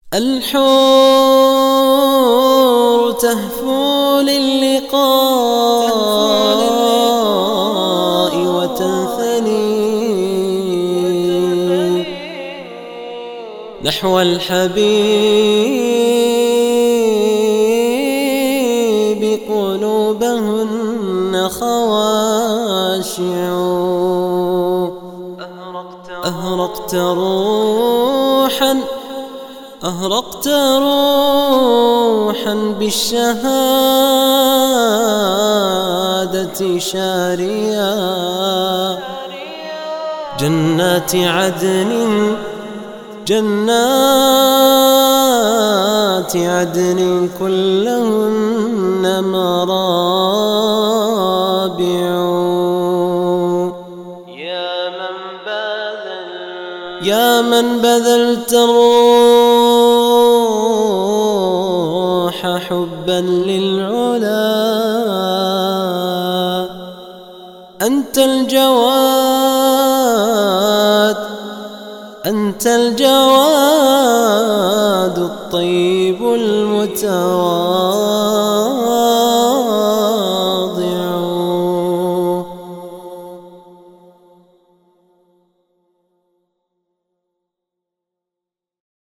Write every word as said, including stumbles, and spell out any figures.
الحور تهفو للقاء وتنثني نحو الحبيب، قلوبهن خواشع. أهرقت روحا أهرقت روحا بالشهادة شاريا، جنات عدن جنات عدن كلهن مرابع. يا من بذلت الروح حبا للعلا، أنت الجواد أنت الجواد الطيب المتوالي.